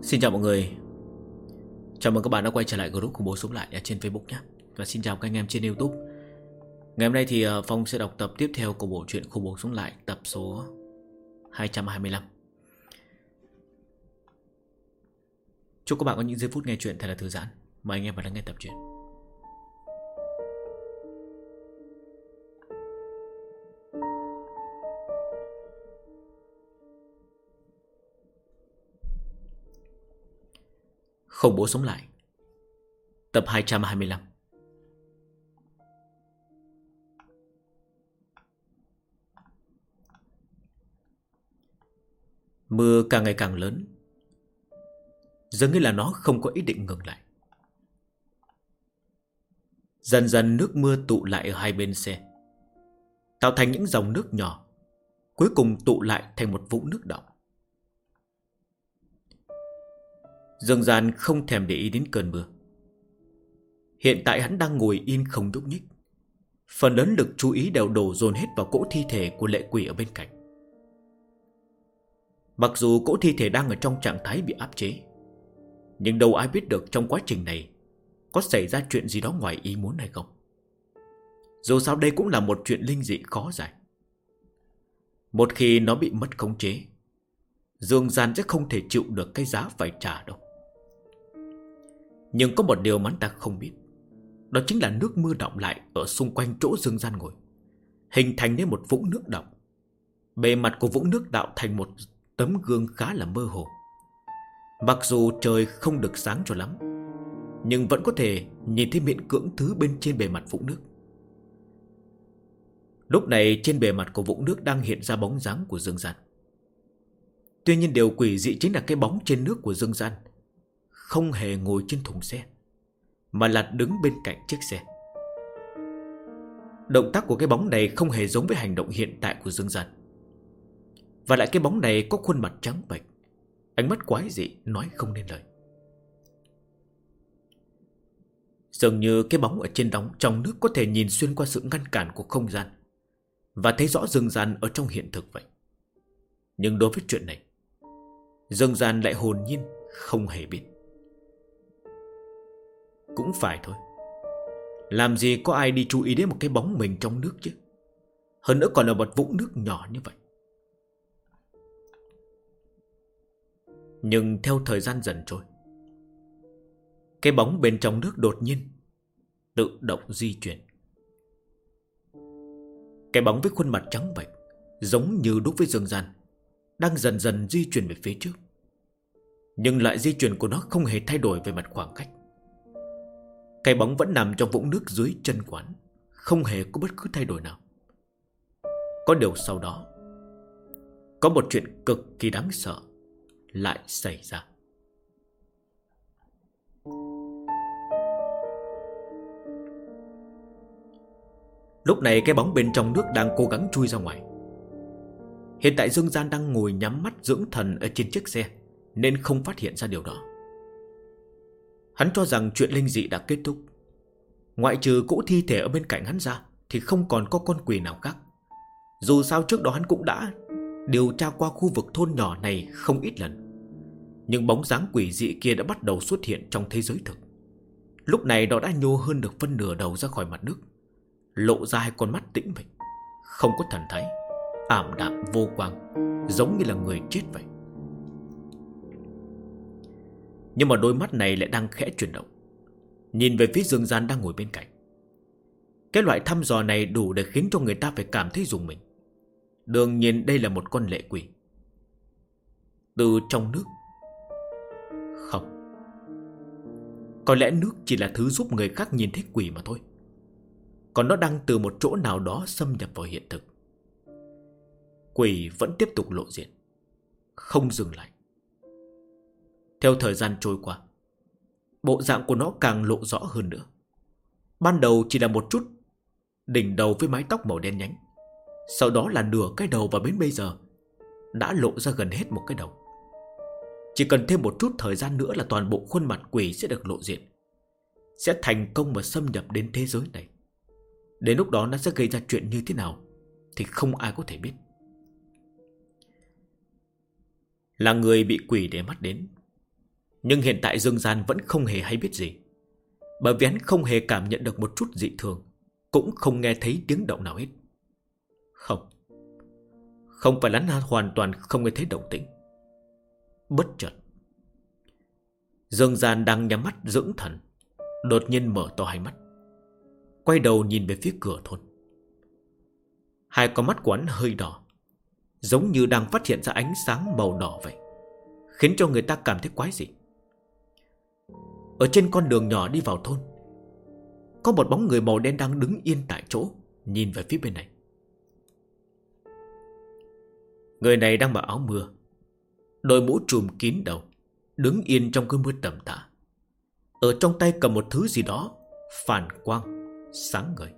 Xin chào mọi người. Chào mừng các bạn đã quay trở lại group khủng bố sống lại ở trên Facebook nhé. Và xin chào các anh em trên YouTube. Ngày hôm nay thì Phong sẽ đọc tập tiếp theo của bộ truyện khủng bố sống lại, tập số 225. Chúc các bạn có những giây phút nghe chuyện thật là thư giãn. Mời anh em vào lắng nghe tập truyện. Khủng bố sống lại, tập 225. Mưa càng ngày càng lớn, dường như là nó không có ý định ngừng lại. Dần dần nước mưa tụ lại ở hai bên xe, tạo thành những dòng nước nhỏ, cuối cùng tụ lại thành một vũng nước đọng. Dương Gian không thèm để ý đến cơn mưa. Hiện tại hắn đang ngồi yên không nhúc nhích. Phần lớn lực chú ý đều đổ dồn hết vào cỗ thi thể của lệ quỷ ở bên cạnh. Mặc dù cỗ thi thể đang ở trong trạng thái bị áp chế, nhưng đâu ai biết được trong quá trình này có xảy ra chuyện gì đó ngoài ý muốn hay không. Dù sao đây cũng là một chuyện linh dị khó giải. Một khi nó bị mất khống chế, Dương Gian sẽ không thể chịu được cái giá phải trả đâu. Nhưng có một điều mà hắn ta không biết, đó chính là nước mưa đọng lại ở xung quanh chỗ Dương Gian ngồi, hình thành nên một vũng nước đọng. Bề mặt của vũng nước tạo thành một tấm gương khá là mơ hồ. Mặc dù trời không được sáng cho lắm, nhưng vẫn có thể nhìn thấy miễn cưỡng thứ bên trên bề mặt vũng nước. Lúc này trên bề mặt của vũng nước đang hiện ra bóng dáng của Dương Gian. Tuy nhiên điều quỷ dị chính là cái bóng trên nước của Dương Gian không hề ngồi trên thùng xe, mà là đứng bên cạnh chiếc xe. Động tác của cái bóng này không hề giống với hành động hiện tại của Dương Gian. Và lại cái bóng này có khuôn mặt trắng bệch, ánh mắt quái dị nói không nên lời. Dường như cái bóng ở trên đóng trong nước có thể nhìn xuyên qua sự ngăn cản của không gian và thấy rõ Dương Gian ở trong hiện thực vậy. Nhưng đối với chuyện này, Dương Gian lại hồn nhiên không hề biết. Cũng phải thôi, làm gì có ai đi chú ý đến một cái bóng mình trong nước chứ, hơn nữa còn là một vũng nước nhỏ như vậy. Nhưng theo thời gian dần trôi, cái bóng bên trong nước đột nhiên tự động di chuyển. Cái bóng với khuôn mặt trắng bệch, giống như đối với Dương Gian, đang dần dần di chuyển về phía trước. Nhưng lại di chuyển của nó không hề thay đổi về mặt khoảng cách. Cái bóng vẫn nằm trong vũng nước dưới chân quán, không hề có bất cứ thay đổi nào. Có điều sau đó, có một chuyện cực kỳ đáng sợ lại xảy ra. Lúc này cái bóng bên trong nước đang cố gắng chui ra ngoài. Hiện tại Dương Gian đang ngồi nhắm mắt dưỡng thần ở trên chiếc xe, nên không phát hiện ra điều đó. Hắn cho rằng chuyện linh dị đã kết thúc. Ngoại trừ cỗ thi thể ở bên cạnh hắn ra thì không còn có con quỷ nào khác. Dù sao trước đó hắn cũng đã điều tra qua khu vực thôn nhỏ này không ít lần. Nhưng bóng dáng quỷ dị kia đã bắt đầu xuất hiện trong thế giới thực. Lúc này nó đã nhô hơn được phân nửa đầu ra khỏi mặt nước, lộ ra hai con mắt tĩnh mịch, không có thần thái, ảm đạm vô quang, giống như là người chết vậy. Nhưng mà đôi mắt này lại đang khẽ chuyển động, nhìn về phía Dương Gian đang ngồi bên cạnh. Cái loại thăm dò này đủ để khiến cho người ta phải cảm thấy rùng mình. Đương nhiên đây là một con lệ quỷ. Từ trong nước? Không. Có lẽ nước chỉ là thứ giúp người khác nhìn thấy quỷ mà thôi. Còn nó đang từ một chỗ nào đó xâm nhập vào hiện thực. Quỷ vẫn tiếp tục lộ diện, không dừng lại. Theo thời gian trôi qua, bộ dạng của nó càng lộ rõ hơn nữa. Ban đầu chỉ là một chút đỉnh đầu với mái tóc màu đen nhánh, sau đó là nửa cái đầu, và đến bây giờ đã lộ ra gần hết một cái đầu. Chỉ cần thêm một chút thời gian nữa là toàn bộ khuôn mặt quỷ sẽ được lộ diện, sẽ thành công mà xâm nhập đến thế giới này. Đến lúc đó nó sẽ gây ra chuyện như thế nào thì không ai có thể biết. Là người bị quỷ để mắt đến, Nhưng hiện tại Dương Gian vẫn không hề hay biết gì, bởi vì hắn không hề cảm nhận được một chút dị thường, cũng không nghe thấy tiếng động nào hết. Không phải hắn hoàn toàn không nghe thấy động tĩnh. Bất chợt, Dương Gian đang nhắm mắt dưỡng thần, đột nhiên mở to hai mắt, quay đầu nhìn về phía cửa thôn. Hai con mắt của hắn hơi đỏ, giống như đang phát hiện ra ánh sáng màu đỏ vậy, khiến cho người ta cảm thấy quái dị. Ở trên con đường nhỏ đi vào thôn, có một bóng người màu đen đang đứng yên tại chỗ, nhìn về phía bên này. Người này đang mặc áo mưa, đội mũ trùm kín đầu, đứng yên trong cơn mưa tầm tã. Ở trong tay cầm một thứ gì đó phản quang, sáng ngời.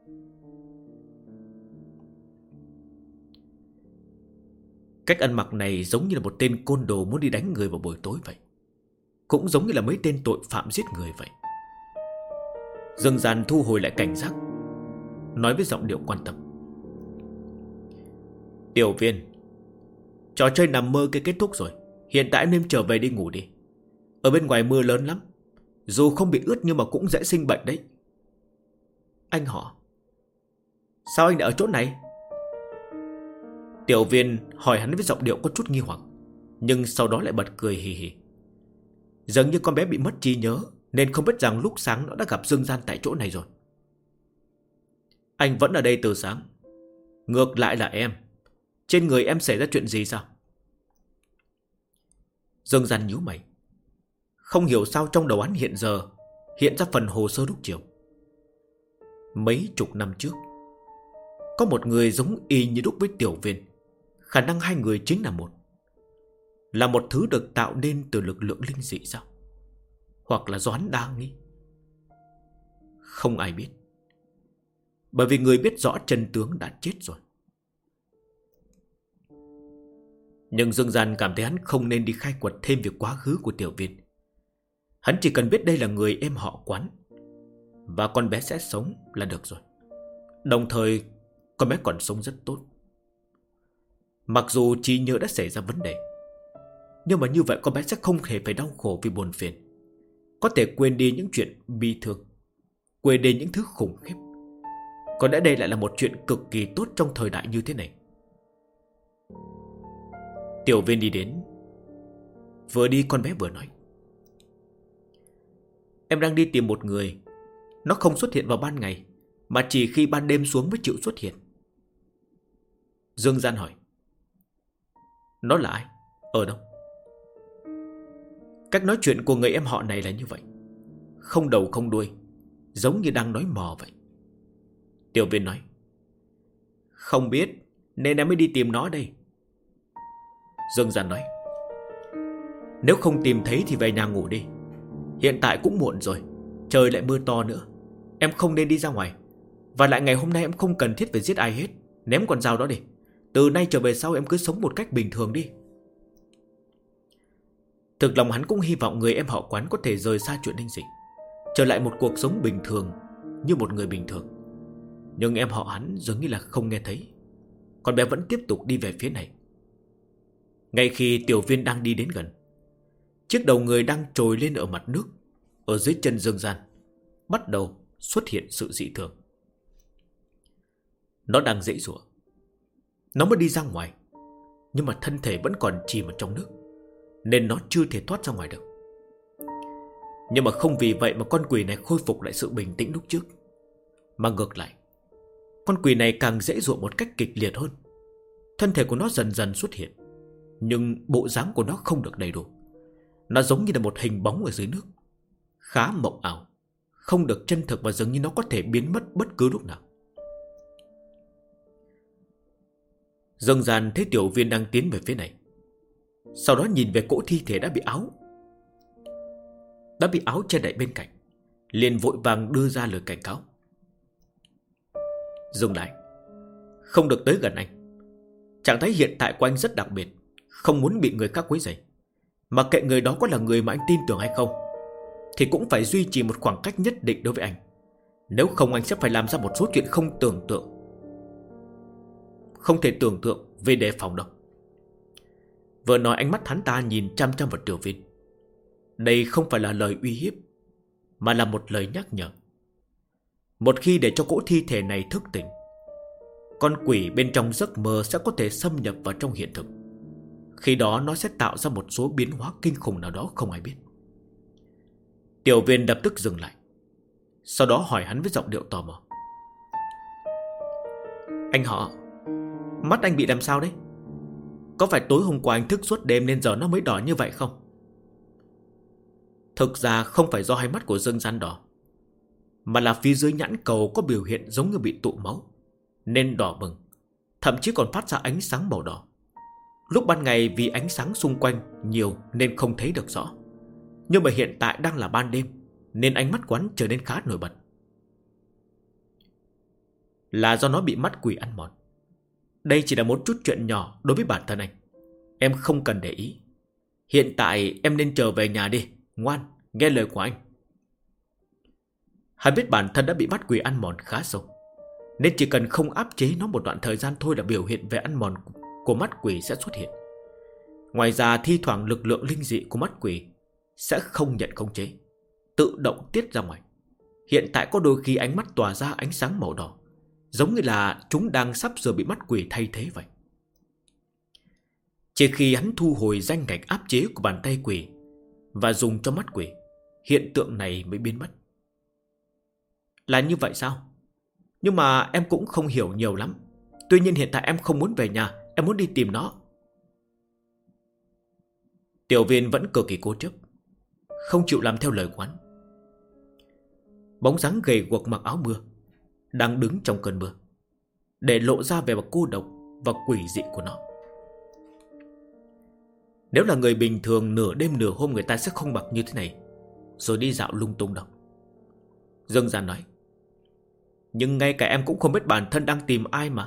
Cách ăn mặc này giống như là một tên côn đồ muốn đi đánh người vào buổi tối vậy, cũng giống như là mấy tên tội phạm giết người vậy. Dương Gian thu hồi lại cảnh giác, nói với giọng điệu quan tâm: Tiểu Viên, trò chơi nằm mơ kia kết thúc rồi, hiện tại em nên trở về đi ngủ đi. Ở bên ngoài mưa lớn lắm, dù không bị ướt nhưng mà cũng dễ sinh bệnh đấy. Anh họ, sao anh đã ở chỗ này? Tiểu Viên hỏi hắn với giọng điệu có chút nghi hoặc, nhưng sau đó lại bật cười hì hì. Dường như con bé bị mất trí nhớ, nên không biết rằng lúc sáng nó đã gặp Dương Gian tại chỗ này rồi. Anh vẫn ở đây từ sáng. Ngược lại là em, trên người em xảy ra chuyện gì sao? Dương Gian nhíu mày. Không hiểu sao trong đầu hắn hiện giờ hiện ra phần hồ sơ lúc chiều. Mấy chục năm trước, có một người giống y như đúc với Tiểu Viên. Khả năng hai người chính là một. Là một thứ được tạo nên từ lực lượng linh dị sao? Hoặc là do hắn đa nghi? Không ai biết, bởi vì người biết rõ chân tướng đã chết rồi. Nhưng Dương Gian cảm thấy hắn không nên đi khai quật thêm về quá khứ của Tiểu Viên. Hắn chỉ cần biết đây là người em họ Quán, và con bé sẽ sống là được rồi. Đồng thời con bé còn sống rất tốt. Mặc dù trí nhớ đã xảy ra vấn đề, nhưng mà như vậy con bé sẽ không hề phải đau khổ vì buồn phiền, có thể quên đi những chuyện bi thương, quên đi những thứ khủng khiếp. Có lẽ đây lại là một chuyện cực kỳ tốt trong thời đại như thế này. Tiểu Viên đi đến, vừa đi con bé vừa nói: Em đang đi tìm một người. Nó không xuất hiện vào ban ngày, mà chỉ khi ban đêm xuống mới chịu xuất hiện. Dương Gian hỏi: Nó là ai? Ở đâu? Cách nói chuyện của người em họ này là như vậy, không đầu không đuôi, giống như đang nói mò vậy. Tiểu Viên nói: Không biết, nên em mới đi tìm nó đây. Dương Gian nói: Nếu không tìm thấy thì về nhà ngủ đi. Hiện tại cũng muộn rồi, trời lại mưa to nữa. Em không nên đi ra ngoài. Và lại ngày hôm nay em không cần thiết phải giết ai hết. Ném con dao đó đi. Từ nay trở về sau em cứ sống một cách bình thường đi. Thực lòng hắn cũng hy vọng người em họ Quán có thể rời xa chuyện linh dị, trở lại một cuộc sống bình thường như một người bình thường. Nhưng em họ hắn dường như là không nghe thấy. Con bé vẫn tiếp tục đi về phía này. Ngay khi Tiểu Viên đang đi đến gần, chiếc đầu người đang trồi lên ở mặt nước, ở dưới chân Dương Gian, bắt đầu xuất hiện sự dị thường. Nó đang giãy giụa. Nó mới đi ra ngoài, nhưng mà thân thể vẫn còn chìm ở trong nước, nên nó chưa thể thoát ra ngoài được. Nhưng mà không vì vậy mà con quỷ này khôi phục lại sự bình tĩnh lúc trước, mà ngược lại, con quỷ này càng giãy giụa một cách kịch liệt hơn. Thân thể của nó dần dần xuất hiện, nhưng bộ dáng của nó không được đầy đủ. Nó giống như là một hình bóng ở dưới nước, khá mộng ảo, không được chân thực, và dường như nó có thể biến mất bất cứ lúc nào. Dương Gian thấy Tiểu Viên đang tiến về phía này, sau đó nhìn về cỗ thi thể đã bị áo che đậy bên cạnh, liền vội vàng đưa ra lời cảnh cáo: Dừng lại, không được tới gần anh. Trạng thái hiện tại của anh rất đặc biệt, không muốn bị người khác quấy rầy. Mặc kệ người đó có là người mà anh tin tưởng hay không, thì cũng phải duy trì một khoảng cách nhất định đối với anh. Nếu không anh sẽ phải làm ra một số chuyện không thể tưởng tượng về đề phòng đâu. Vừa nói ánh mắt hắn ta nhìn chăm chăm vào Tiểu Viên. Đây không phải là lời uy hiếp, mà là một lời nhắc nhở. Một khi để cho cỗ thi thể này thức tỉnh, con quỷ bên trong giấc mơ sẽ có thể xâm nhập vào trong hiện thực. Khi đó nó sẽ tạo ra một số biến hóa kinh khủng nào đó không ai biết. Tiểu Viên lập tức dừng lại, sau đó hỏi hắn với giọng điệu tò mò. Anh họ, mắt anh bị làm sao đấy? Có phải tối hôm qua anh thức suốt đêm nên giờ nó mới đỏ như vậy không? Thực ra không phải do hai mắt của Dương Gian đỏ, mà là phía dưới nhãn cầu có biểu hiện giống như bị tụ máu, nên đỏ bừng, thậm chí còn phát ra ánh sáng màu đỏ. Lúc ban ngày vì ánh sáng xung quanh nhiều nên không thấy được rõ, nhưng mà hiện tại đang là ban đêm nên ánh mắt quán trở nên khá nổi bật. Là do nó bị mắt quỷ ăn mòn. Đây chỉ là một chút chuyện nhỏ đối với bản thân anh, em không cần để ý. Hiện tại em nên trở về nhà đi, ngoan, nghe lời của anh. Hắn biết bản thân đã bị mắt quỷ ăn mòn khá sâu, nên chỉ cần không áp chế nó một đoạn thời gian thôi là biểu hiện về ăn mòn của mắt quỷ sẽ xuất hiện. Ngoài ra thi thoảng lực lượng linh dị của mắt quỷ sẽ không nhận khống chế, tự động tiết ra ngoài. Hiện tại có đôi khi ánh mắt tỏa ra ánh sáng màu đỏ, giống như là chúng đang sắp sửa bị mắt quỷ thay thế vậy. Chỉ khi hắn thu hồi danh ngạch áp chế của bàn tay quỷ và dùng cho mắt quỷ, hiện tượng này mới biến mất. Là như vậy sao? Nhưng mà em cũng không hiểu nhiều lắm. Tuy nhiên hiện tại em không muốn về nhà, em muốn đi tìm nó. Tiểu Viên vẫn cực kỳ cố chấp, không chịu làm theo lời quán. Bóng dáng gầy guộc mặc áo mưa đang đứng trong cơn mưa, để lộ ra vẻ cô độc và quỷ dị của nó. Nếu là người bình thường, nửa đêm nửa hôm người ta sẽ không mặc như thế này rồi đi dạo lung tung đâu. Dương Gian nói. Nhưng ngay cả em cũng không biết bản thân đang tìm ai mà.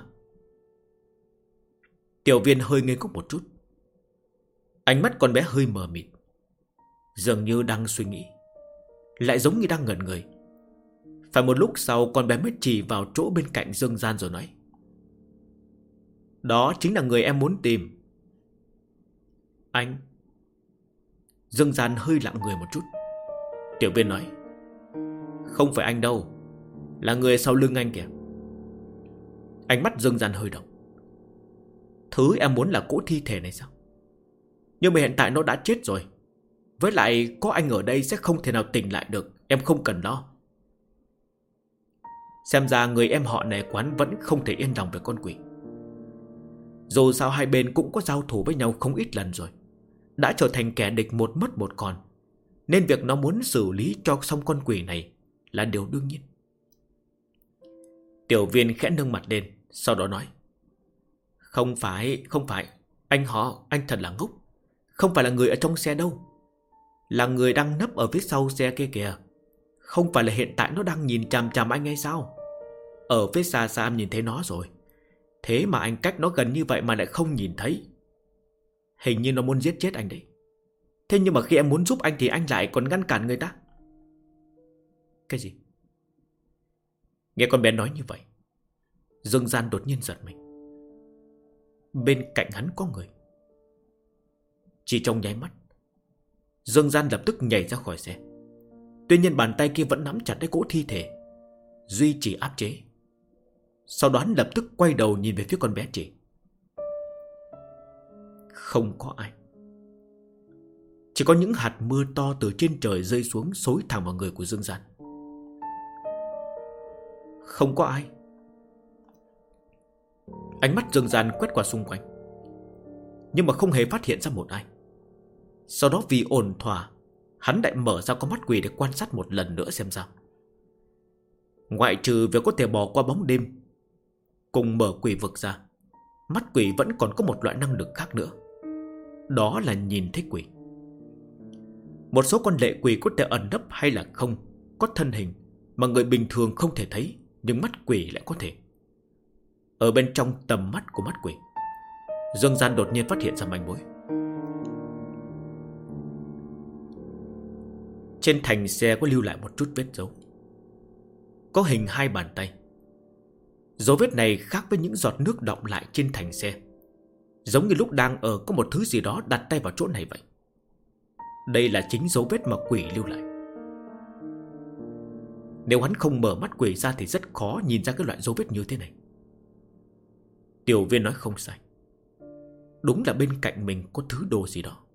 Tiểu Viên hơi ngây ngốc một chút, ánh mắt con bé hơi mờ mịt, dường như đang suy nghĩ, lại giống như đang ngẩn người. Phải một lúc sau con bé mới chỉ vào chỗ bên cạnh Dương Gian rồi nói. Đó chính là người em muốn tìm. Anh? Dương Gian hơi lặng người một chút. Tiểu Viên nói. Không phải anh đâu, là người sau lưng anh kìa. Ánh mắt Dương Gian hơi động. Thứ em muốn là cỗ thi thể này sao? Nhưng mà hiện tại nó đã chết rồi. Với lại có anh ở đây sẽ không thể nào tỉnh lại được, em không cần lo. Xem ra người em họ này quán vẫn không thể yên lòng về con quỷ. Dù sao hai bên cũng có giao thủ với nhau không ít lần rồi, đã trở thành kẻ địch một mất một còn, nên việc nó muốn xử lý cho xong con quỷ này là điều đương nhiên. Tiểu Viên khẽ nâng mặt lên, sau đó nói. Không phải, anh họ, anh thật là ngốc. Không phải là người ở trong xe đâu, là người đang nấp ở phía sau xe kia kìa. Không phải là hiện tại nó đang nhìn chằm chằm anh hay sao? Ở phía xa xa em nhìn thấy nó rồi, thế mà anh cách nó gần như vậy mà lại không nhìn thấy. Hình như nó muốn giết chết anh đấy. Thế nhưng mà khi em muốn giúp anh thì anh lại còn ngăn cản người ta. Cái gì? Nghe con bé nói như vậy, Dương Gian đột nhiên giật mình. Bên cạnh hắn có người. Chỉ trong nháy mắt, Dương Gian lập tức nhảy ra khỏi xe. Tuy nhiên bàn tay kia vẫn nắm chặt lấy cỗ thi thể, duy trì áp chế. Sau đó hắn lập tức quay đầu nhìn về phía con bé chị. Không có ai. Chỉ có những hạt mưa to từ trên trời rơi xuống, xối thẳng vào người của Dương Gian. Không có ai. Ánh mắt Dương Gian quét qua xung quanh, nhưng mà không hề phát hiện ra một ai. Sau đó vì ổn thỏa, hắn lại mở ra con mắt quỷ để quan sát một lần nữa xem sao. Ngoại trừ việc có thể bỏ qua bóng đêm cùng mở quỷ vực ra, mắt quỷ vẫn còn có một loại năng lực khác nữa. Đó là nhìn thấy quỷ. Một số con lệ quỷ có thể ẩn nấp hay là không, có thân hình mà người bình thường không thể thấy, nhưng mắt quỷ lại có thể. Ở bên trong tầm mắt của mắt quỷ, Dương Gian đột nhiên phát hiện ra manh mối. Trên thành xe có lưu lại một chút vết dấu, có hình hai bàn tay. Dấu vết này khác với những giọt nước đọng lại trên thành xe, giống như lúc đang ở có một thứ gì đó đặt tay vào chỗ này vậy. đây là chính dấu vết mà quỷ lưu lại. Nếu hắn không mở mắt quỷ ra thì rất khó nhìn ra cái loại dấu vết như thế này. Tiểu Viên nói không sai. Đúng là bên cạnh mình có thứ đồ gì đó.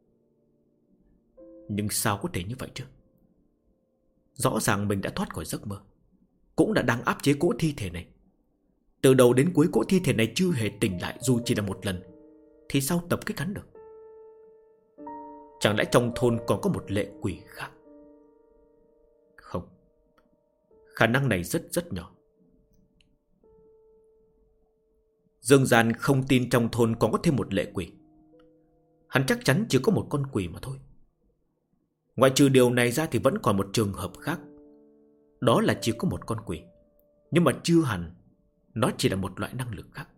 Nhưng sao có thể như vậy chứ? Rõ ràng mình đã thoát khỏi giấc mơ, cũng đã đang áp chế cỗ thi thể này. Từ đầu đến cuối cỗ thi thể này chưa hề tỉnh lại dù chỉ là một lần, thì sao tập kích hắn được? Chẳng lẽ trong thôn còn có một lệ quỷ khác? Không, khả năng này rất nhỏ. Dương Gian không tin trong thôn còn có thêm một lệ quỷ. Hắn chắc chắn chỉ có một con quỷ mà thôi. Ngoại trừ điều này ra thì vẫn còn một trường hợp khác. Đó là chỉ có một con quỷ, nhưng mà chưa hẳn nó chỉ là một loại năng lực khác.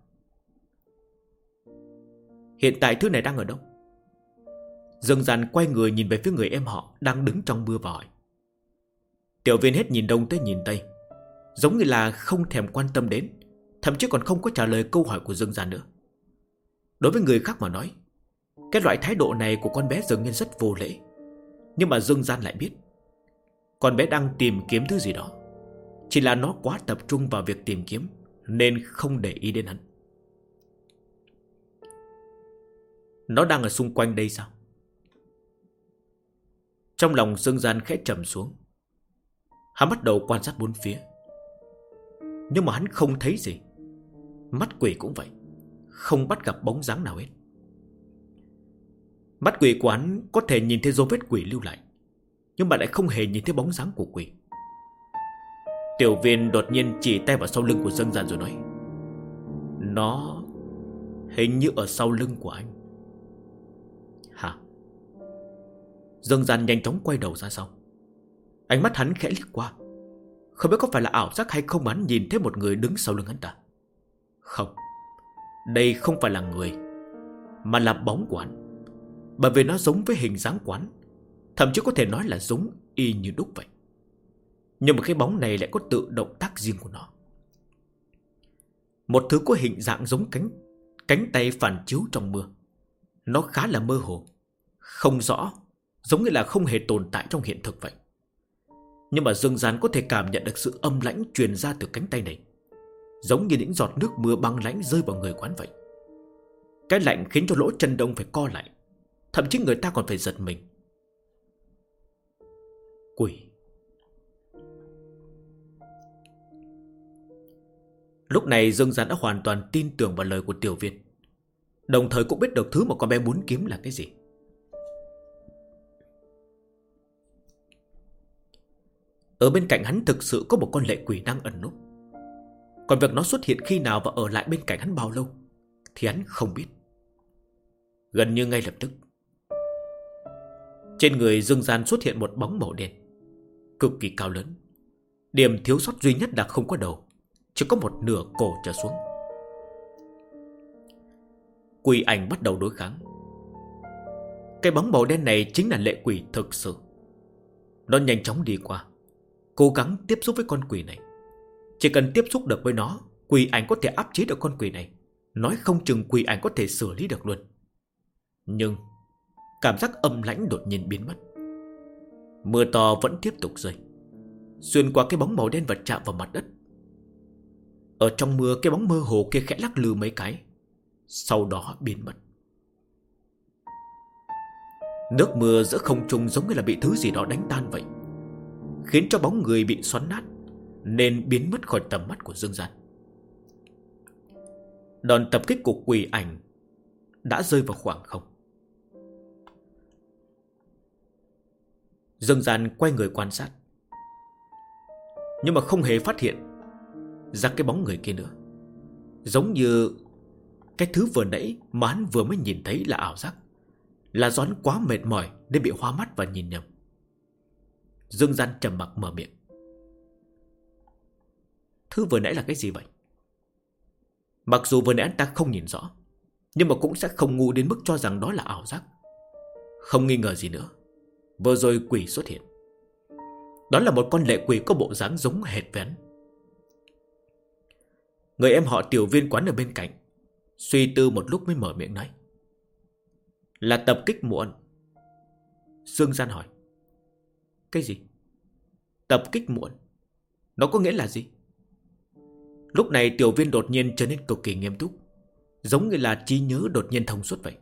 Hiện tại thứ này đang ở đâu? Dương Gian quay người nhìn về phía người em họ đang đứng trong mưa và hỏi. Tiểu Viên hết nhìn đông tới nhìn tây, giống như là không thèm quan tâm đến, thậm chí còn không có trả lời câu hỏi của Dương Gian nữa. Đối với người khác mà nói, cái loại thái độ này của con bé dường như rất vô lễ. Nhưng mà Dương Gian lại biết con bé đang tìm kiếm thứ gì đó, chỉ là nó quá tập trung vào việc tìm kiếm nên không để ý đến hắn. Nó đang ở xung quanh đây sao? Trong lòng Dương Gian khẽ trầm xuống. Hắn bắt đầu quan sát bốn phía, nhưng mà hắn không thấy gì. Mắt quỷ cũng vậy, không bắt gặp bóng dáng nào hết. Mắt quỷ của hắn có thể nhìn thấy dấu vết quỷ lưu lại, nhưng mà lại không hề nhìn thấy bóng dáng của quỷ. Tiểu Viên đột nhiên chỉ tay vào sau lưng của Dương Gian rồi nói, nó hình như ở sau lưng của anh. Hả? Dương Gian nhanh chóng quay đầu ra sau. Ánh mắt hắn khẽ liếc qua, không biết có phải là ảo giác hay không, hắn nhìn thấy một người đứng sau lưng hắn ta. Không, đây không phải là người, mà là bóng của hắn. Bởi vì nó giống với hình dáng của hắn, thậm chí có thể nói là giống y như đúc vậy. Nhưng mà cái bóng này lại có tự động tác riêng của nó. Một thứ có hình dạng giống cánh tay phản chiếu trong mưa. Nó khá là mơ hồ, không rõ, giống như là không hề tồn tại trong hiện thực vậy. Nhưng mà Dương Gian có thể cảm nhận được sự âm lãnh truyền ra từ cánh tay này, giống như những giọt nước mưa băng lãnh rơi vào người quán vậy. Cái lạnh khiến cho lỗ chân đông phải co lại, thậm chí người ta còn phải giật mình. Quỷ. Lúc này Dương Gian đã hoàn toàn tin tưởng vào lời của Tiểu Viên, đồng thời cũng biết được thứ mà con bé muốn kiếm là cái gì. Ở bên cạnh hắn thực sự có một con lệ quỷ đang ẩn núp. Còn việc nó xuất hiện khi nào và ở lại bên cạnh hắn bao lâu thì hắn không biết. Gần như ngay lập tức, trên người Dương Gian xuất hiện một bóng màu đen, cực kỳ cao lớn. Điểm thiếu sót duy nhất là không có đầu, chỉ có một nửa cổ trở xuống. Quỷ ảnh bắt đầu đối kháng. Cái bóng màu đen này chính là lệ quỷ thực sự. Nó nhanh chóng đi qua, cố gắng tiếp xúc với con quỷ này. Chỉ cần tiếp xúc được với nó, quỷ ảnh có thể áp chế được con quỷ này. Nói không chừng quỷ ảnh có thể xử lý được luôn. Nhưng cảm giác âm lãnh đột nhiên biến mất. Mưa to vẫn tiếp tục rơi, xuyên qua cái bóng màu đen và chạm vào mặt đất. Ở trong mưa, cái bóng mơ hồ kia khẽ lắc lư mấy cái, sau đó biến mất. Nước mưa giữa không trung giống như là bị thứ gì đó đánh tan vậy, khiến cho bóng người bị xoắn nát, nên biến mất khỏi tầm mắt của Dương Gian. Đòn tập kích của quỷ ảnh đã rơi vào khoảng không. Dương Gian quay người quan sát, nhưng mà không hề phát hiện ra cái bóng người kia nữa. Giống như cái thứ vừa nãy mà hắn vừa mới nhìn thấy là ảo giác, là do hắn quá mệt mỏi nên bị hoa mắt và nhìn nhầm. Dương Gian trầm mặc mở miệng. Thứ vừa nãy là cái gì vậy? Mặc dù vừa nãy anh ta không nhìn rõ, nhưng mà cũng sẽ không ngu đến mức cho rằng đó là ảo giác. Không nghi ngờ gì nữa, vừa rồi quỷ xuất hiện. Đó là một con lệ quỷ có bộ dáng giống hệt với hắn. Người em họ Tiểu Viên quán ở bên cạnh suy tư một lúc mới mở miệng nói, là tập kích muộn. Dương Gian hỏi. Cái gì? Tập kích muộn? Nó có nghĩa là gì? Lúc này Tiểu Viên đột nhiên trở nên cực kỳ nghiêm túc, giống như là trí nhớ đột nhiên thông suốt vậy.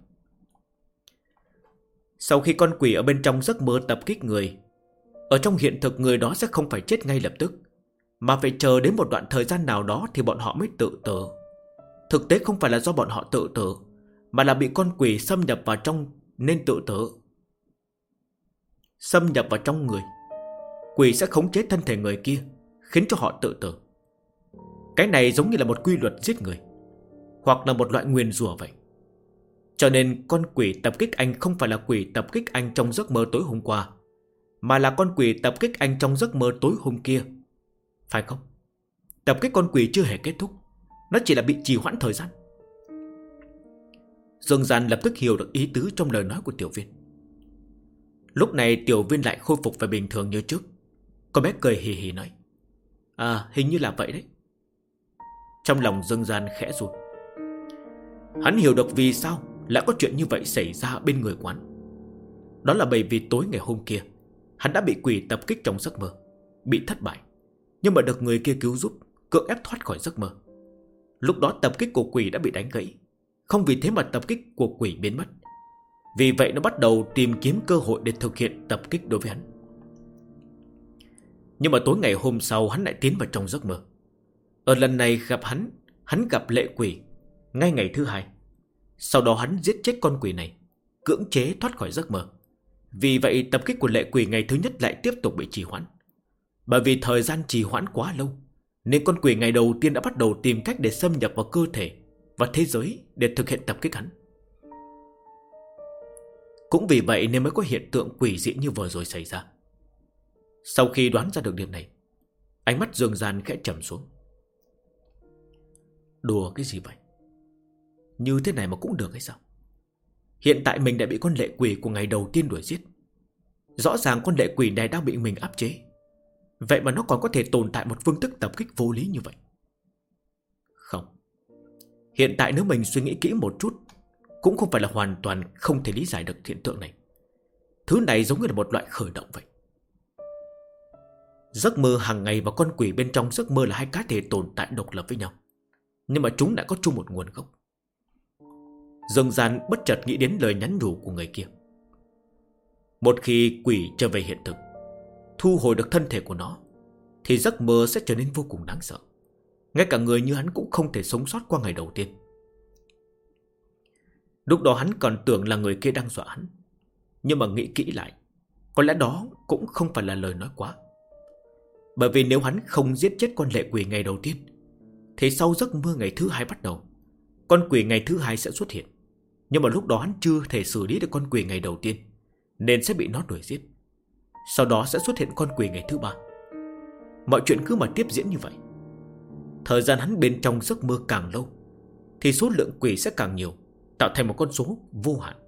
Sau khi con quỷ ở bên trong giấc mơ tập kích người, ở trong hiện thực người đó sẽ không phải chết ngay lập tức, mà phải chờ đến một đoạn thời gian nào đó thì bọn họ mới tự tử. Thực tế không phải là do bọn họ tự tử, mà là bị con quỷ xâm nhập vào trong nên tự tử. Xâm nhập vào trong người, quỷ sẽ khống chế thân thể người kia, khiến cho họ tự tử. Cái này giống như là một quy luật giết người, hoặc là một loại nguyền rủa vậy. Cho nên con quỷ tập kích anh không phải là quỷ tập kích anh trong giấc mơ tối hôm qua, mà là con quỷ tập kích anh trong giấc mơ tối hôm kia. Phải không? Tập kích con quỷ chưa hề kết thúc, nó chỉ là bị trì hoãn thời gian. Dương Gian lập tức hiểu được ý tứ trong lời nói của Tiểu Viên. Lúc này Tiểu Viên lại khôi phục về bình thường như trước. Con bé cười hì hì nói. Hình như là vậy đấy. Trong lòng Dương Gian khẽ run. Hắn hiểu được vì sao lại có chuyện như vậy xảy ra bên người quán. Đó là bởi vì tối ngày hôm kia hắn đã bị quỷ tập kích trong giấc mơ, bị thất bại, nhưng mà được người kia cứu giúp, cưỡng ép thoát khỏi giấc mơ. Lúc đó tập kích của quỷ đã bị đánh gãy, không vì thế mà tập kích của quỷ biến mất. Vì vậy nó bắt đầu tìm kiếm cơ hội để thực hiện tập kích đối với hắn. Nhưng mà tối ngày hôm sau hắn lại tiến vào trong giấc mơ. Ở lần này gặp hắn gặp lệ quỷ ngay ngày thứ hai. Sau đó hắn giết chết con quỷ này, cưỡng chế thoát khỏi giấc mơ. Vì vậy tập kích của lệ quỷ ngày thứ nhất lại tiếp tục bị trì hoãn. Bởi vì thời gian trì hoãn quá lâu, nên con quỷ ngày đầu tiên đã bắt đầu tìm cách để xâm nhập vào cơ thể và thế giới để thực hiện tập kích hắn. Cũng vì vậy nên mới có hiện tượng quỷ dị như vừa rồi xảy ra. Sau khi đoán ra được điểm này, ánh mắt Dương Gian khẽ trầm xuống. Đùa cái gì vậy? Như thế này mà cũng được hay sao? Hiện tại mình đã bị con lệ quỷ của ngày đầu tiên đuổi giết. Rõ ràng con lệ quỷ này đang bị mình áp chế, vậy mà nó còn có thể tồn tại một phương thức tập kích vô lý như vậy. Không, hiện tại nếu mình suy nghĩ kỹ một chút, cũng không phải là hoàn toàn không thể lý giải được hiện tượng này. Thứ này giống như là một loại khởi động vậy. Giấc mơ hàng ngày và con quỷ bên trong giấc mơ là hai cá thể tồn tại độc lập với nhau, nhưng mà chúng đã có chung một nguồn gốc. Dương Gian bất chợt nghĩ đến lời nhắn nhủ của người kia. Một khi quỷ trở về hiện thực, thu hồi được thân thể của nó, thì giấc mơ sẽ trở nên vô cùng đáng sợ. Ngay cả người như hắn cũng không thể sống sót qua ngày đầu tiên. Lúc đó hắn còn tưởng là người kia đang dọa hắn, nhưng mà nghĩ kỹ lại, có lẽ đó cũng không phải là lời nói quá. Bởi vì nếu hắn không giết chết con lệ quỷ ngày đầu tiên, thì sau giấc mơ ngày thứ hai bắt đầu, con quỷ ngày thứ hai sẽ xuất hiện. Nhưng mà lúc đó hắn chưa thể xử lý được con quỷ ngày đầu tiên, nên sẽ bị nó đuổi giết. Sau đó sẽ xuất hiện con quỷ ngày thứ ba. Mọi chuyện cứ mà tiếp diễn như vậy. Thời gian hắn bên trong giấc mơ càng lâu, thì số lượng quỷ sẽ càng nhiều, tạo thành một con số vô hạn.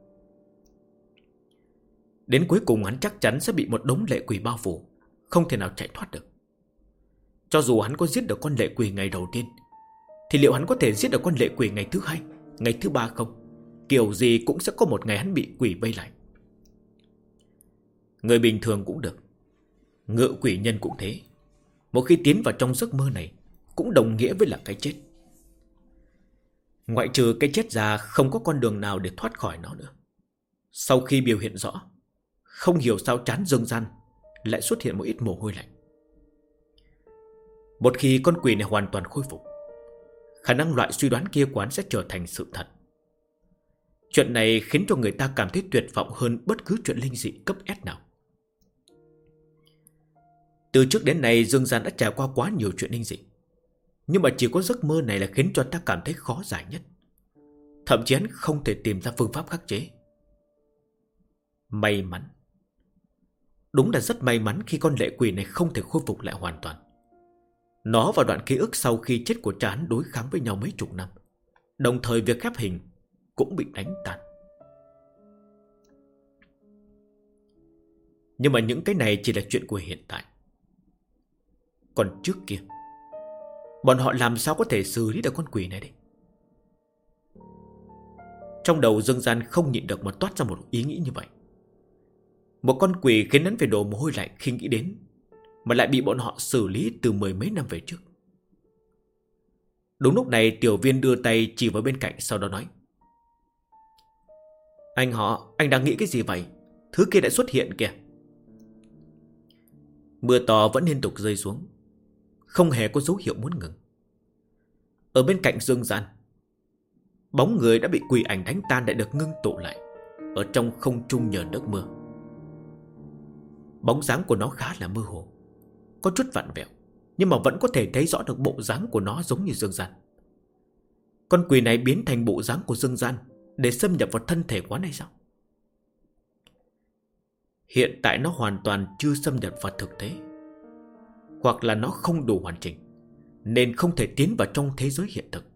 Đến cuối cùng hắn chắc chắn sẽ bị một đống lệ quỷ bao phủ, không thể nào chạy thoát được. Cho dù hắn có giết được con lệ quỷ ngày đầu tiên, thì liệu hắn có thể giết được con lệ quỷ ngày thứ hai, ngày thứ ba không? Kiểu gì cũng sẽ có một ngày hắn bị quỷ vây lại. Người bình thường cũng được, ngự quỷ nhân cũng thế. Một khi tiến vào trong giấc mơ này, cũng đồng nghĩa với là cái chết. Ngoại trừ cái chết ra, không có con đường nào để thoát khỏi nó nữa. Sau khi biểu hiện rõ, không hiểu sao trán Dương Gian lại xuất hiện một ít mồ hôi lạnh. Một khi con quỷ này hoàn toàn khôi phục, khả năng loại suy đoán kia của hắn sẽ trở thành sự thật. Chuyện này khiến cho người ta cảm thấy tuyệt vọng hơn bất cứ chuyện linh dị cấp S nào. Từ trước đến nay Dương Gian đã trải qua quá nhiều chuyện linh dị, nhưng mà chỉ có giấc mơ này là khiến cho ta cảm thấy khó giải nhất. Thậm chí hắn không thể tìm ra phương pháp khắc chế. May mắn. Đúng là rất may mắn khi con lệ quỷ này không thể khôi phục lại hoàn toàn. Nó và đoạn ký ức sau khi chết của cha hắn đối kháng với nhau mấy chục năm, đồng thời việc khép hình cũng bị đánh tan. Nhưng mà những cái này chỉ là chuyện của hiện tại. Còn trước kia, bọn họ làm sao có thể xử lý được con quỷ này đây? Trong đầu Dương Gian không nhịn được mà toát ra một ý nghĩ như vậy. Một con quỷ khiến hắn phải đổ mồ hôi lạnh khi nghĩ đến, mà lại bị bọn họ xử lý từ mười mấy năm về trước. Đúng lúc này Tiểu Viên đưa tay chỉ vào bên cạnh, sau đó nói: Anh đang nghĩ cái gì vậy? Thứ kia đã xuất hiện kìa. Mưa to vẫn liên tục rơi xuống, không hề có dấu hiệu muốn ngừng. Ở bên cạnh dương gian, bóng người đã bị quỷ ảnh đánh tan đã được ngưng tụ lại ở trong không trung nhờ nước mưa. Bóng dáng của nó khá là mơ hồ, có chút vặn vẹo, nhưng mà vẫn có thể thấy rõ được bộ dáng của nó giống như dương gian. Con quỷ này biến thành bộ dáng của dương gian để xâm nhập vào thân thể quán hay sao? Hiện tại nó hoàn toàn chưa xâm nhập vào thực tế, hoặc là nó không đủ hoàn chỉnh, nên không thể tiến vào trong thế giới hiện thực.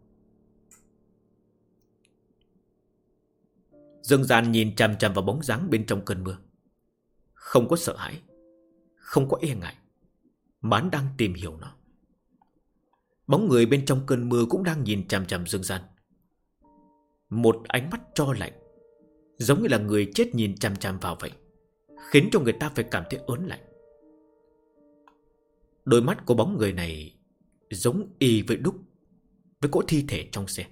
Dương gian nhìn chằm chằm vào bóng dáng bên trong cơn mưa, không có sợ hãi, không có e ngại, mà hắn đang tìm hiểu nó. Bóng người bên trong cơn mưa cũng đang nhìn chằm chằm dương gian, một ánh mắt tro lạnh, giống như là người chết nhìn chằm chằm vào vậy, khiến cho người ta phải cảm thấy ớn lạnh. Đôi mắt của bóng người này giống y với đúc với cỗ thi thể trong xe.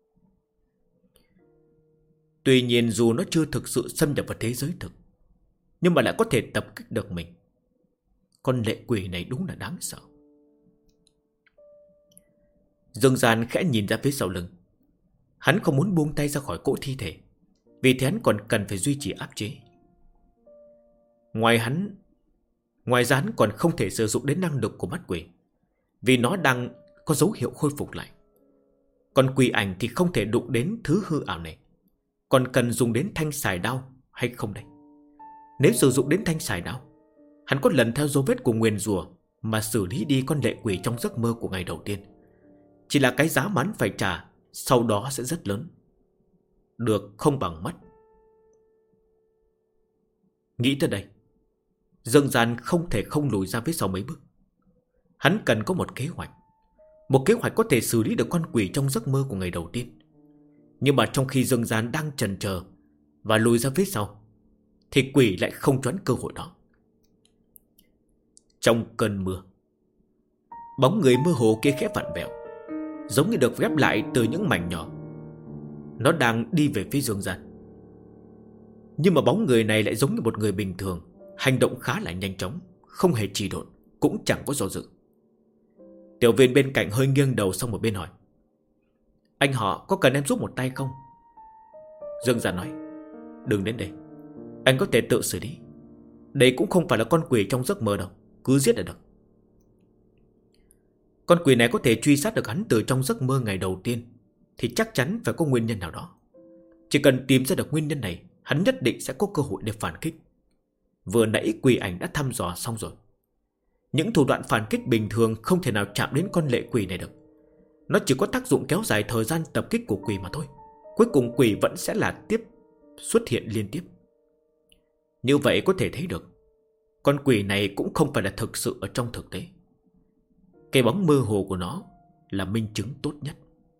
Tuy nhiên dù nó chưa thực sự xâm nhập vào thế giới thực, nhưng mà lại có thể tập kích được mình. Con lệ quỷ này đúng là đáng sợ. Dương gian khẽ nhìn ra phía sau lưng. Hắn không muốn buông tay ra khỏi cỗ thi thể, vì thế hắn còn cần phải duy trì áp chế. Ngoài ra hắn còn không thể sử dụng đến năng lực của mắt quỷ, vì nó đang có dấu hiệu khôi phục lại. Còn quỷ ảnh thì không thể đụng đến thứ hư ảo này. Còn cần dùng đến thanh xài đao hay không đây? Nếu sử dụng đến thanh xài đao, hắn có lần theo dấu vết của nguyền rủa mà xử lý đi con lệ quỷ trong giấc mơ của ngày đầu tiên. Chỉ là cái giá mà hắn phải trả sau đó sẽ rất lớn. Được không bằng mất. Nghĩ tới đây, Dương gian không thể không lùi ra phía sau mấy bước. Hắn cần có một kế hoạch. Một kế hoạch có thể xử lý được con quỷ trong giấc mơ của ngày đầu tiên. Nhưng mà trong khi Dương gian đang chần chờ và lùi ra phía sau, thì quỷ lại không choán cơ hội đó. Trong cơn mưa, bóng người mơ hồ kia khẽ vặn vẹo, giống như được ghép lại từ những mảnh nhỏ. Nó đang đi về phía Dương gian. Nhưng mà bóng người này lại giống như một người bình thường, hành động khá là nhanh chóng, không hề trì độn, cũng chẳng có do dự. Tiểu Viên bên cạnh hơi nghiêng đầu sang một bên hỏi: Anh họ có cần em giúp một tay không? Dương gian nói: Đừng đến đây, anh có thể tự xử lý. Đây cũng không phải là con quỷ trong giấc mơ đâu, cứ giết là được. Con quỷ này có thể truy sát được hắn từ trong giấc mơ ngày đầu tiên, thì chắc chắn phải có nguyên nhân nào đó. Chỉ cần tìm ra được nguyên nhân này, hắn nhất định sẽ có cơ hội để phản kích. Vừa nãy quỷ ảnh đã thăm dò xong rồi. Những thủ đoạn phản kích bình thường không thể nào chạm đến con lệ quỷ này được. Nó chỉ có tác dụng kéo dài thời gian tập kích của quỷ mà thôi. Cuối cùng quỷ vẫn sẽ là tiếp xuất hiện liên tiếp. Như vậy có thể thấy được con quỷ này cũng không phải là thực sự ở trong thực tế. Cái bóng mơ hồ của nó là minh chứng tốt nhất.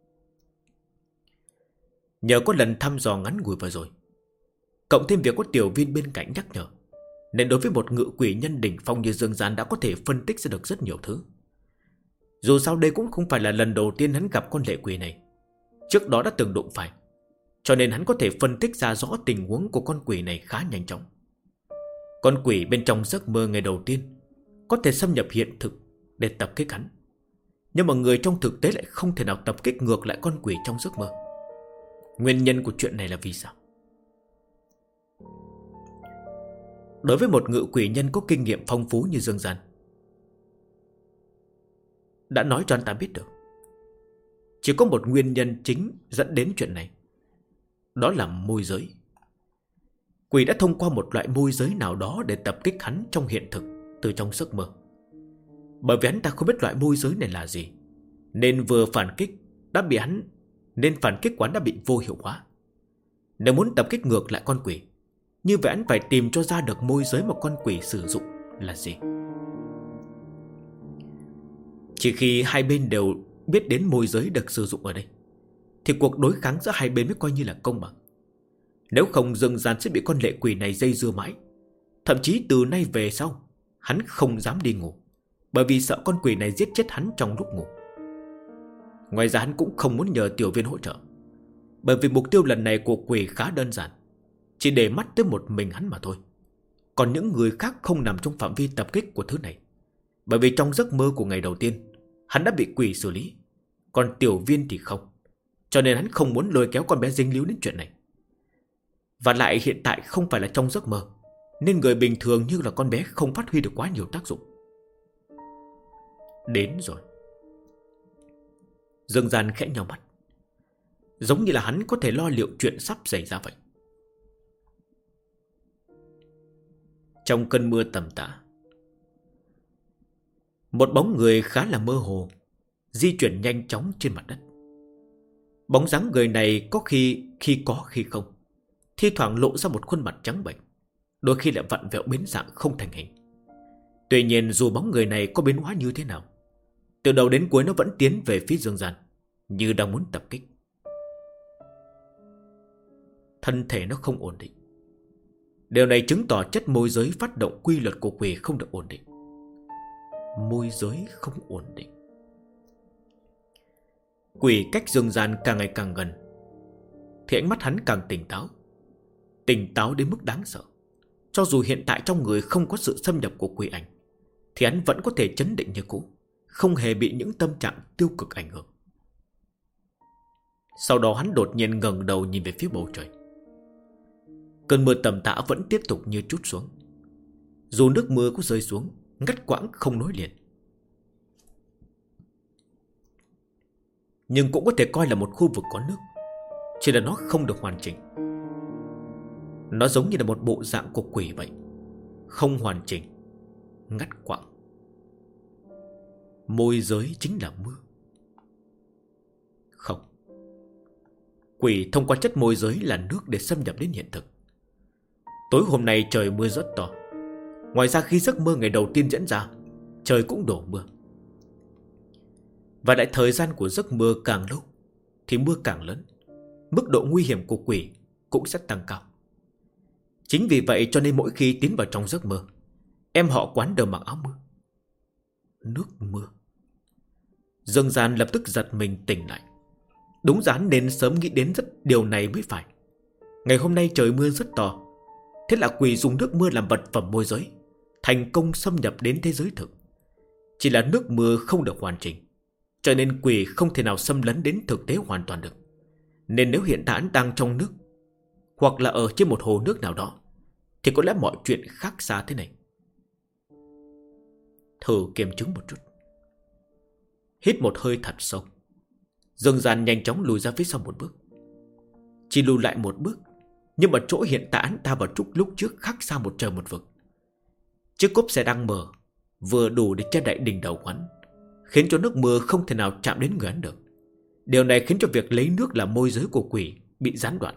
Nhờ có lần thăm dò ngắn ngủi vừa rồi, cộng thêm việc có Tiểu Viên bên cạnh nhắc nhở, nên đối với một ngự quỷ nhân đỉnh phong như Dương gian đã có thể phân tích ra được rất nhiều thứ. Dù sao đây cũng không phải là lần đầu tiên hắn gặp con lệ quỷ này, trước đó đã từng đụng phải, cho nên hắn có thể phân tích ra rõ tình huống của con quỷ này khá nhanh chóng. Con quỷ bên trong giấc mơ ngày đầu tiên có thể xâm nhập hiện thực để tập kích hắn, nhưng mà người trong thực tế lại không thể nào tập kích ngược lại con quỷ trong giấc mơ. Nguyên nhân của chuyện này là vì sao? Đối với một ngự quỷ nhân có kinh nghiệm phong phú như Dương gian, đã nói cho anh ta biết được, chỉ có một nguyên nhân chính dẫn đến chuyện này, đó là môi giới. Quỷ đã thông qua một loại môi giới nào đó để tập kích hắn trong hiện thực từ trong giấc mơ. Bởi vì hắn ta không biết loại môi giới này là gì, nên vừa phản kích đã bị hắn, nên phản kích quán đã bị vô hiệu hóa. Nếu muốn tập kích ngược lại con quỷ, như vậy hắn phải tìm cho ra được môi giới mà con quỷ sử dụng là gì. Chỉ khi hai bên đều biết đến môi giới được sử dụng ở đây, thì cuộc đối kháng giữa hai bên mới coi như là công bằng. Nếu không Dương gian sẽ bị con lệ quỷ này dây dưa mãi, Thậm chí từ nay về sau hắn không dám đi ngủ, bởi vì sợ con quỷ này giết chết hắn trong lúc ngủ. Ngoài ra hắn cũng không muốn nhờ Tiểu Viên hỗ trợ, bởi vì mục tiêu lần này của quỷ khá đơn giản, chỉ để mắt tới một mình hắn mà thôi. Còn những người khác không nằm trong phạm vi tập kích của thứ này, bởi vì trong giấc mơ của ngày đầu tiên hắn đã bị quỷ xử lý, còn Tiểu Viên thì không. Cho nên hắn không muốn lôi kéo con bé dính líu đến chuyện này. Và lại hiện tại không phải là trong giấc mơ, nên người bình thường như là con bé không phát huy được quá nhiều tác dụng. Đến rồi. Dương Gian khẽ nhíu mắt, giống như là hắn có thể lo liệu chuyện sắp xảy ra vậy. Trong cơn mưa tầm tã, một bóng người khá là mơ hồ di chuyển nhanh chóng trên mặt đất. Bóng dáng người này có khi có khi không, thi thoảng lộ ra một khuôn mặt trắng bệch, đôi khi lại vặn vẹo biến dạng không thành hình. Tuy nhiên dù bóng người này có biến hóa như thế nào, từ đầu đến cuối nó vẫn tiến về phía Dương Gian, như đang muốn tập kích. Thân thể nó không ổn định. Điều này chứng tỏ chất môi giới phát động quy luật của quỷ không được ổn định. Môi giới không ổn định. Quỷ cách Dương Gian càng ngày càng gần, thì ánh mắt hắn càng tỉnh táo. Tỉnh táo đến mức đáng sợ. Cho dù hiện tại trong người không có sự xâm nhập của quỷ ảnh, thì hắn vẫn có thể chấn định như cũ, không hề bị những tâm trạng tiêu cực ảnh hưởng. Sau đó hắn đột nhiên ngẩng đầu nhìn về phía bầu trời. Cơn mưa tầm tã vẫn tiếp tục như trút xuống. Dù nước mưa có rơi xuống, ngắt quãng không nối liền, nhưng cũng có thể coi là một khu vực có nước, chỉ là nó không được hoàn chỉnh. Nó giống như là một bộ dạng của quỷ vậy, không hoàn chỉnh, ngắt quãng. Môi giới chính là mưa. Không, quỷ thông qua chất môi giới là nước để xâm nhập đến hiện thực. Tối hôm nay trời mưa rất to. Ngoài ra khi giấc mơ ngày đầu tiên diễn ra, trời cũng đổ mưa. Và lại thời gian của giấc mơ càng lâu thì mưa càng lớn, mức độ nguy hiểm của quỷ cũng sẽ tăng cao. Chính vì vậy cho nên mỗi khi tiến vào trong giấc mơ, em họ quán đều mặc áo mưa. Nước mưa. Dương Gian lập tức giật mình tỉnh lại. Đúng ra hắn nên sớm nghĩ đến điều này mới phải. Ngày hôm nay trời mưa rất to, thế là quỷ dùng nước mưa làm vật phẩm môi giới, thành công xâm nhập đến thế giới thực. Chỉ là nước mưa không được hoàn chỉnh, cho nên quỷ không thể nào xâm lấn đến thực tế hoàn toàn được. Nên nếu hiện tại hắn đang trong nước, hoặc là ở trên một hồ nước nào đó, thì có lẽ mọi chuyện khác xa thế này. Thử kiểm chứng một chút. Hít một hơi thật sâu, Dương Gian nhanh chóng lùi ra phía sau một bước. Chỉ lùi lại một bước, nhưng mà chỗ hiện tại hắn ta vào lúc trước khác xa một trời một vực. Chiếc cốp xe đang mở vừa đủ để che đậy đỉnh đầu hắn, khiến cho nước mưa không thể nào chạm đến người hắn được. Điều này khiến cho việc lấy nước làm môi giới của quỷ bị gián đoạn.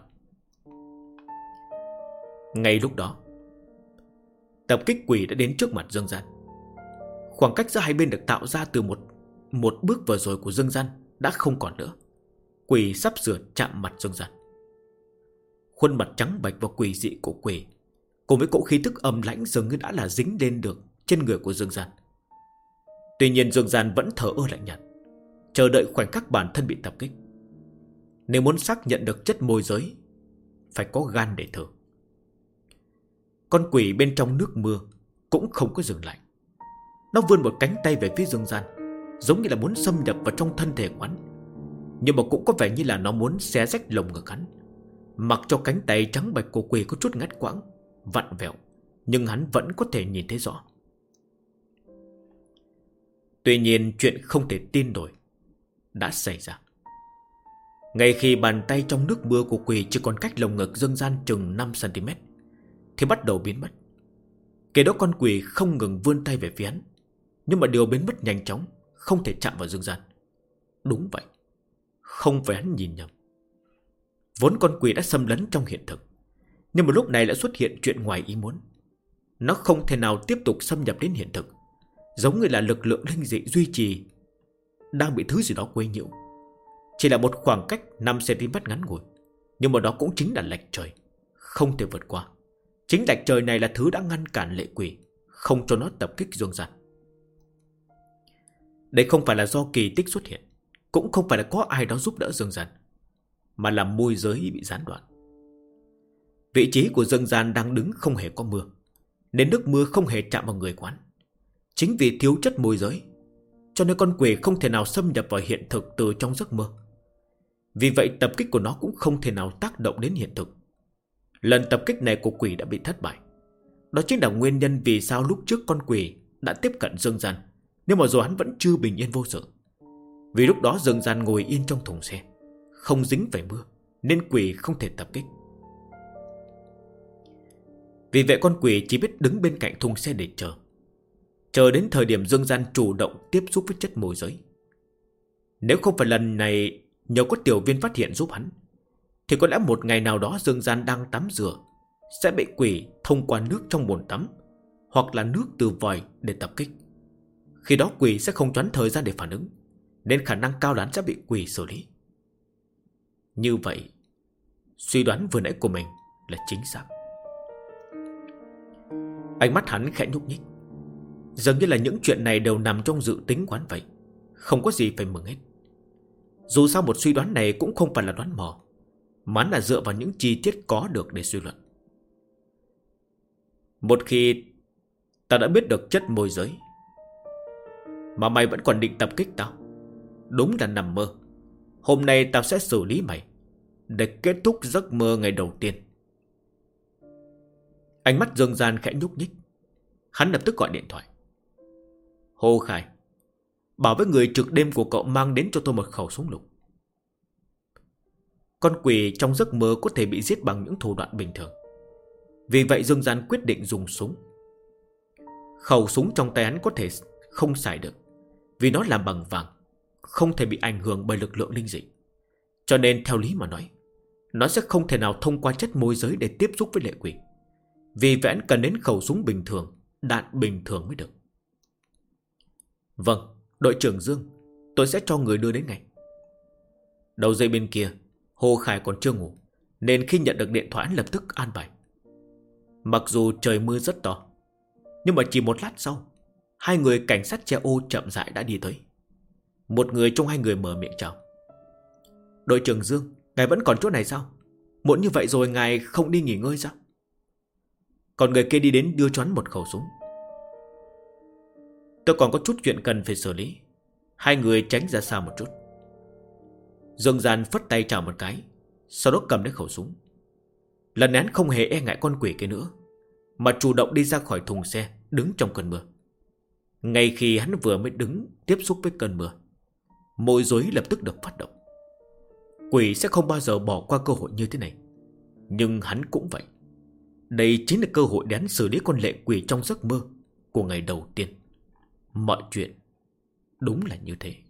Ngay lúc đó, tập kích quỷ đã đến trước mặt Dương Gian. Khoảng cách giữa hai bên được tạo ra từ một bước vừa rồi của Dương Gian đã không còn nữa. Quỷ sắp sửa chạm mặt Dương Gian. Khuôn mặt trắng bệch và quỷ dị của quỷ cùng với cỗ khí tức âm lãnh dường như đã là dính lên được trên người của Dương Gian. Tuy nhiên Dương Gian vẫn thờ ơ lạnh nhạt, chờ đợi khoảnh khắc bản thân bị tập kích. Nếu muốn xác nhận được chất môi giới, phải có gan để thử. Con quỷ bên trong nước mưa cũng không có dừng lại. Nó vươn một cánh tay về phía Dương Gian, giống như là muốn xâm nhập vào trong thân thể của hắn. Nhưng mà cũng có vẻ như là nó muốn xé rách lồng ngực hắn. Mặc cho cánh tay trắng bạch của quỷ có chút ngắt quãng, vặn vẹo, nhưng hắn vẫn có thể nhìn thấy rõ. Tuy nhiên chuyện không thể tin nổi đã xảy ra. Ngay khi bàn tay trong nước mưa của quỷ chỉ còn cách lồng ngực Dương Gian chừng 5cm thì bắt đầu biến mất. Kế đó con quỷ không ngừng vươn tay về phía hắn, nhưng mà điều biến mất nhanh chóng, không thể chạm vào Dương Gian. Đúng vậy, không phải hắn nhìn nhầm. Vốn con quỷ đã xâm lấn trong hiện thực, nhưng mà lúc này lại xuất hiện chuyện ngoài ý muốn. Nó không thể nào tiếp tục xâm nhập đến hiện thực, giống như là lực lượng linh dị duy trì đang bị thứ gì đó quấy nhiễu. Chỉ là một khoảng cách 5cm ngắn ngủi, nhưng mà đó cũng chính là lệch trời, không thể vượt qua. Chính lạch trời này là thứ đã ngăn cản lệ quỷ, không cho nó tập kích Dương Gian. Đây không phải là do kỳ tích xuất hiện, cũng không phải là có ai đó giúp đỡ Dương Gian, mà là môi giới bị gián đoạn. Vị trí của Dương Gian đang đứng không hề có mưa, nên nước mưa không hề chạm vào người quán. Chính vì thiếu chất môi giới, cho nên con quỷ không thể nào xâm nhập vào hiện thực từ trong giấc mơ. Vì vậy tập kích của nó cũng không thể nào tác động đến hiện thực. Lần tập kích này của quỷ đã bị thất bại. Đó chính là nguyên nhân vì sao lúc trước con quỷ đã tiếp cận Dương Gian, nhưng mà rồi hắn vẫn chưa bình yên vô sự. Vì lúc đó Dương Gian ngồi yên trong thùng xe, không dính phải mưa, nên quỷ không thể tập kích. Vì vậy con quỷ chỉ biết đứng bên cạnh thùng xe để chờ đến thời điểm Dương Gian chủ động tiếp xúc với chất môi giới. Nếu không phải lần này nhờ có tiểu viên phát hiện giúp hắn, thì có lẽ một ngày nào đó Dương Gian đang tắm rửa sẽ bị quỷ thông qua nước trong bồn tắm, hoặc là nước từ vòi để tập kích. Khi đó quỷ sẽ không choán thời gian để phản ứng, nên khả năng cao đoán sẽ bị quỷ xử lý. Như vậy, suy đoán vừa nãy của mình là chính xác. Ánh mắt hắn khẽ nhúc nhích, dường như là những chuyện này đều nằm trong dự tính quán vậy, không có gì phải mừng hết. Dù sao một suy đoán này cũng không phải là đoán mò, mà là dựa vào những chi tiết có được để suy luận. Một khi ta đã biết được chất môi giới, mà mày vẫn còn định tập kích tao, đúng là nằm mơ. Hôm nay tao sẽ xử lý mày, để kết thúc giấc mơ ngày đầu tiên. Ánh mắt Dương Gian khẽ nhúc nhích. Hắn lập tức gọi điện thoại. Hồ Khải, bảo với người trực đêm của cậu mang đến cho tôi một khẩu súng lục. Con quỷ trong giấc mơ có thể bị giết bằng những thủ đoạn bình thường. Vì vậy Dương Gian quyết định dùng súng. Khẩu súng trong tay hắn có thể không xài được, vì nó làm bằng vàng, không thể bị ảnh hưởng bởi lực lượng linh dị. Cho nên theo lý mà nói, nó sẽ không thể nào thông qua chất môi giới để tiếp xúc với lệ quỷ. Vì vậy hắn cần đến khẩu súng bình thường, đạn bình thường mới được. Vâng, đội trưởng Dương, tôi sẽ cho người đưa đến ngay. Đầu dây bên kia, Hồ Khải còn chưa ngủ, nên khi nhận được điện thoại hắn lập tức an bài. Mặc dù trời mưa rất to, nhưng mà chỉ một lát sau, hai người cảnh sát che ô chậm rãi đã đi tới. Một người trong hai người mở miệng chào. Đội trưởng Dương, ngài vẫn còn chỗ này sao? Muộn như vậy rồi ngài không đi nghỉ ngơi sao? Còn người kia đi đến đưa cho hắn một khẩu súng. Tôi còn có chút chuyện cần phải xử lý. Hai người tránh ra xa một chút. Dương Gian phất tay chào một cái, sau đó cầm lấy khẩu súng. Lần này hắn không hề e ngại con quỷ kia nữa, mà chủ động đi ra khỏi thùng xe, đứng trong cơn mưa. Ngay khi hắn vừa mới đứng tiếp xúc với cơn mưa, môi giới lập tức được phát động. Quỷ sẽ không bao giờ bỏ qua cơ hội như thế này, nhưng hắn cũng vậy. Đây chính là cơ hội để hắn xử lý con lệ quỷ trong giấc mơ của ngày đầu tiên. Mọi chuyện đúng là như thế.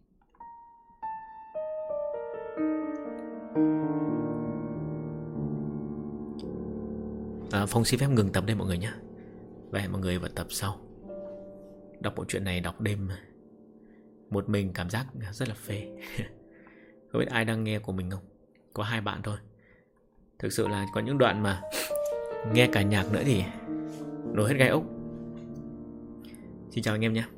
Phong xin phép ngừng tập đây mọi người nhé. Và hẹn mọi người vào tập sau. Đọc bộ truyện này đọc đêm một mình cảm giác rất là phê. Không biết ai đang nghe của mình không? Có 2 bạn thôi. Thực sự là có những đoạn mà nghe cả nhạc nữa thì nổi hết gai ốc. Xin chào anh em nhé.